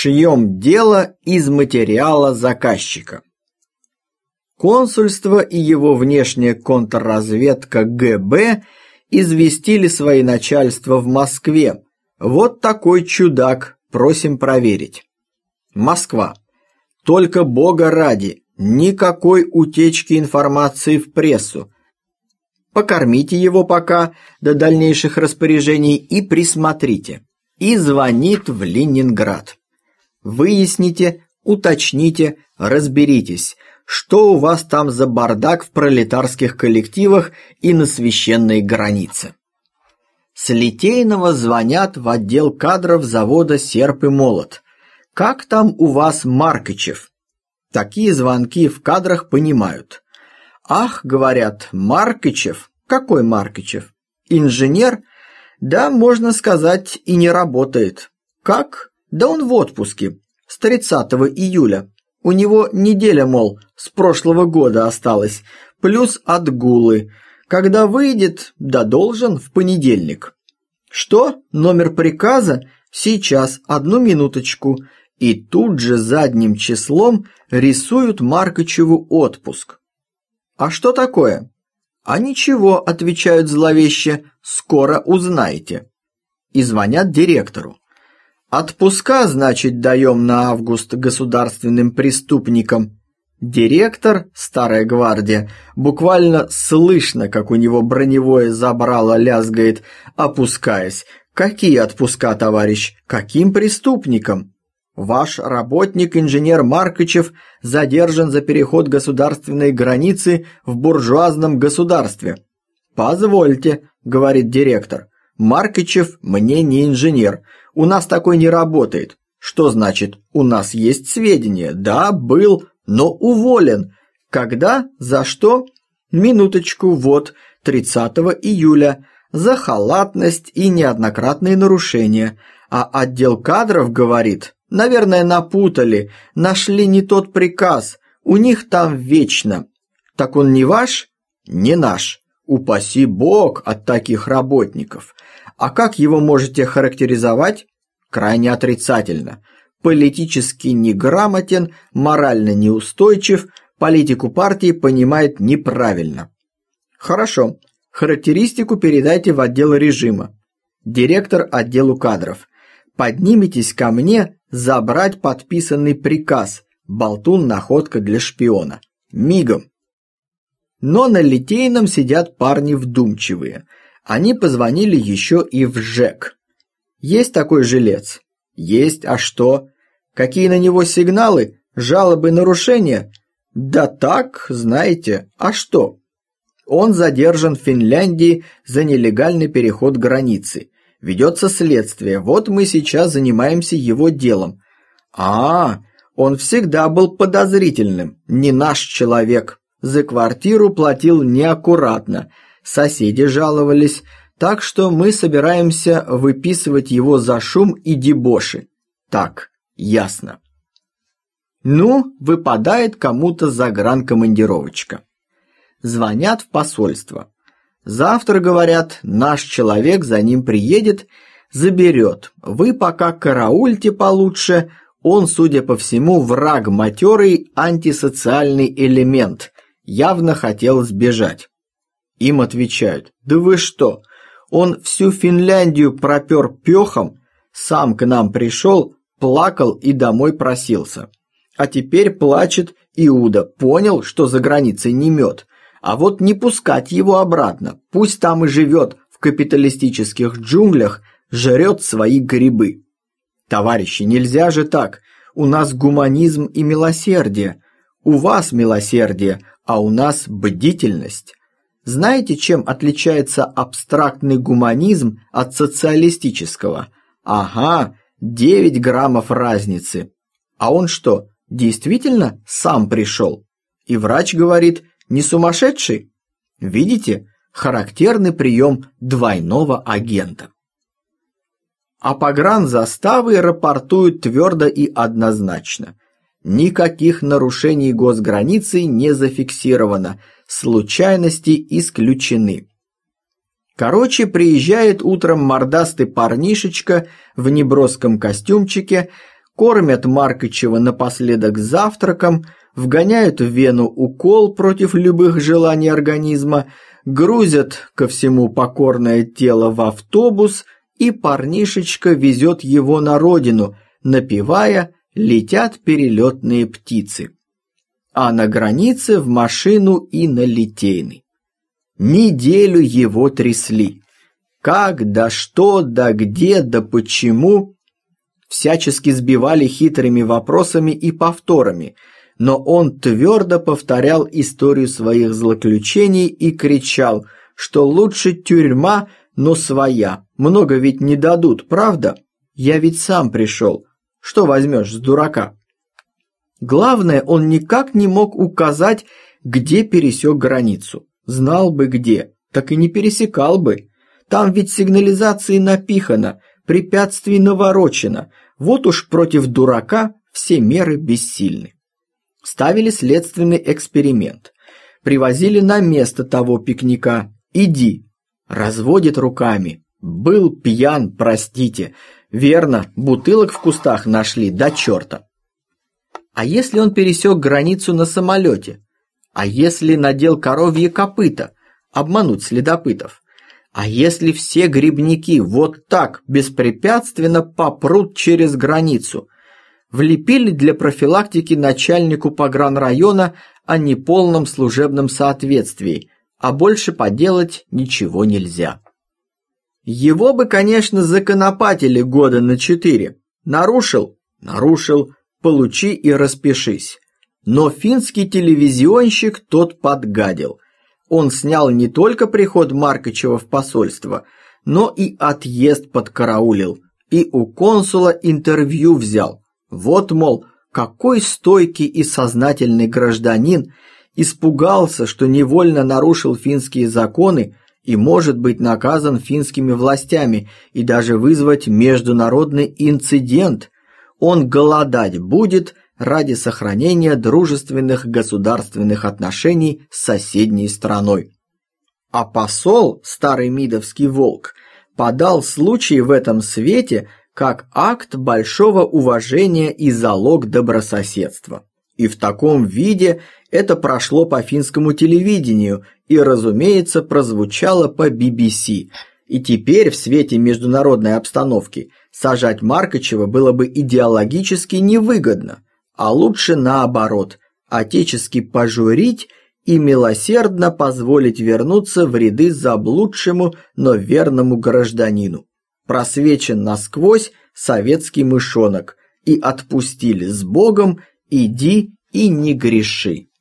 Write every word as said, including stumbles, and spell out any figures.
Шьем дело из материала заказчика. Консульство и его внешняя контрразведка ГБ известили свои начальства в Москве. Вот такой чудак, просим проверить. Москва. Только Бога ради, никакой утечки информации в прессу. Покормите его пока до дальнейших распоряжений и присмотрите. И звонит в Ленинград. Выясните, уточните, разберитесь, что у вас там за бардак в пролетарских коллективах и на священной границе. С Литейного звонят в отдел кадров завода «Серп и молот». Как там у вас Маркычев? Такие звонки в кадрах понимают. Ах, говорят, Маркычев? Какой Маркычев? Инженер? Да, можно сказать, и не работает. Как? Да он в отпуске. С тридцатого июля. У него неделя, мол, с прошлого года осталась. Плюс отгулы. Когда выйдет, да должен в понедельник. Что? Номер приказа? Сейчас, одну минуточку. И тут же задним числом рисуют Маркычеву отпуск. А что такое? А ничего, отвечают зловеще, скоро узнаете. И звонят директору. Отпуска, значит, даем на август государственным преступникам. Директор, старая гвардия, буквально слышно, как у него броневое забрало лязгает, опускаясь. Какие отпуска, товарищ? Каким преступникам? Ваш работник, инженер Маркычев, задержан за переход государственной границы в буржуазном государстве. Позвольте, говорит директор. Маркычев мне не инженер. У нас такой не работает. Что значит, у нас есть сведения? Да, был, но уволен. Когда? За что? Минуточку, вот, тридцатого июля. За халатность и неоднократные нарушения. А отдел кадров говорит... Наверное, напутали, нашли не тот приказ, у них там вечно. Так он не ваш? Не наш. Упаси Бог от таких работников. А как его можете характеризовать? Крайне отрицательно. Политически неграмотен, морально неустойчив, политику партии понимает неправильно. Хорошо, характеристику передайте в отдел режима. Директор отделу кадров. Поднимитесь ко мне забрать подписанный приказ. Болтун находка для шпиона. Мигом. Но на Литейном сидят парни вдумчивые. Они позвонили еще и в ЖЭК. Есть такой жилец? Есть, а что? Какие на него сигналы? Жалобы, нарушения? Да так, знаете, а что? Он задержан в Финляндии за нелегальный переход границы. Ведется следствие, вот мы сейчас занимаемся его делом. А, он всегда был подозрительным, не наш человек. За квартиру платил неаккуратно, соседи жаловались, так что мы собираемся выписывать его за шум и дебоши. Так, ясно. Ну, выпадает кому-то загранкомандировочка. Звонят в посольство. Завтра, говорят, наш человек за ним приедет, заберет. Вы пока караульте получше, он, судя по всему, враг матерый, антисоциальный элемент, явно хотел сбежать. Им отвечают, да вы что, он всю Финляндию пропер пехом, сам к нам пришел, плакал и домой просился. А теперь плачет Иуда, понял, что за границей не мед. А вот не пускать его обратно, пусть там и живет в капиталистических джунглях, жрет свои грибы. Товарищи, нельзя же так, у нас гуманизм и милосердие, у вас милосердие, а у нас бдительность. Знаете, чем отличается абстрактный гуманизм от социалистического? Ага, девять граммов разницы. А он что, действительно сам пришел? И врач говорит, не сумасшедший? Видите, характерный прием двойного агента. А погранзаставы рапортуют твердо и однозначно. Никаких нарушений госграницы не зафиксировано, случайности исключены. Короче, приезжает утром мордастый парнишечка в неброском костюмчике, кормят Маркычева напоследок завтраком, вгоняют в вену укол против любых желаний организма, грузят ко всему покорное тело в автобус, и парнишечка везет его на родину, напевая «Летят перелетные птицы». А на границе в машину и на Литейный. Неделю его трясли. Как, да что, да где, да почему. Всячески сбивали хитрыми вопросами и повторами, но он твердо повторял историю своих злоключений и кричал, что лучше тюрьма, но своя. Много ведь не дадут, правда? Я ведь сам пришел. Что возьмешь с дурака? Главное, он никак не мог указать, где пересек границу. Знал бы где, так и не пересекал бы. Там ведь сигнализации напихано, препятствий наворочено. Вот уж против дурака все меры бессильны. Ставили следственный эксперимент. Привозили на место того пикника. Иди. Разводит руками. Был пьян, простите. Верно, бутылок в кустах нашли до черта. А если он пересек границу на самолете? А если надел коровье копыта? Обмануть следопытов? А если все грибники вот так беспрепятственно попрут через границу? Влепили для профилактики начальнику погранрайона о неполном служебном соответствии, а больше поделать ничего нельзя. Его бы, конечно, законопатили года на четыре. Нарушил? Нарушил. Получи и распишись. Но финский телевизионщик тот подгадил. Он снял не только приход Маркычева в посольство, но и отъезд подкараулил, и у консула интервью взял. Вот, мол, какой стойкий и сознательный гражданин испугался, что невольно нарушил финские законы и может быть наказан финскими властями и даже вызвать международный инцидент. Он голодать будет ради сохранения дружественных государственных отношений с соседней страной. А посол, старый мидовский волк, подал случай в этом свете как акт большого уважения и залог добрососедства. И в таком виде это прошло по финскому телевидению и, разумеется, прозвучало по би би си. И теперь в свете международной обстановки сажать Маркычева было бы идеологически невыгодно, а лучше наоборот, отечески пожурить и милосердно позволить вернуться в ряды заблудшему, но верному гражданину. Просвечен насквозь советский мышонок, и отпустили с Богом, иди и не греши.